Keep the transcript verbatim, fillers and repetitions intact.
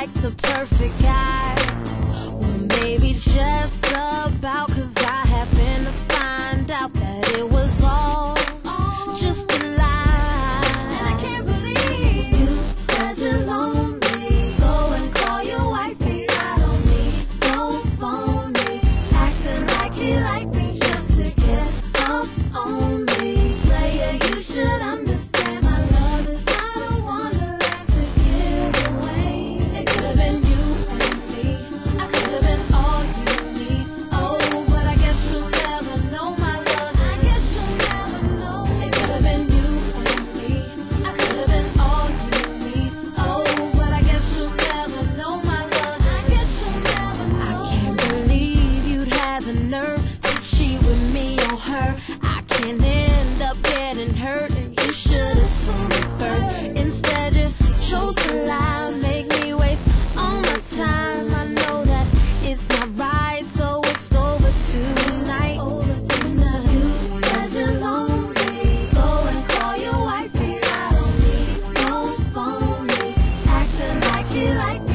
like the perfect guy. Well, maybe just about, 'cause I happen to find out that it was all just a lie. And I can't believe you said you're lonely. Go and call your wifey. I don't need no phone me, acting like he liked me just to get up on me. Player, you should understand my love is not a wonderland to give away. It could have been you and me. I could have been all you need. Oh, but I guess you'll never know my love. I guess you'll never know. It could have been you and me. I could have been all you need. Oh, but I guess you'll never know my love. I guess you'll never know. I can't believe you'd have the nerve to cheat with me on her. I can't end up getting hurt, and you should have told me first. Instead, you chose to lie, make me waste all my time. I know that it's not right, so it's over tonight. Over tonight. You said you're lonely. Go and call your wifey. I don't need no phone me, acting like he liked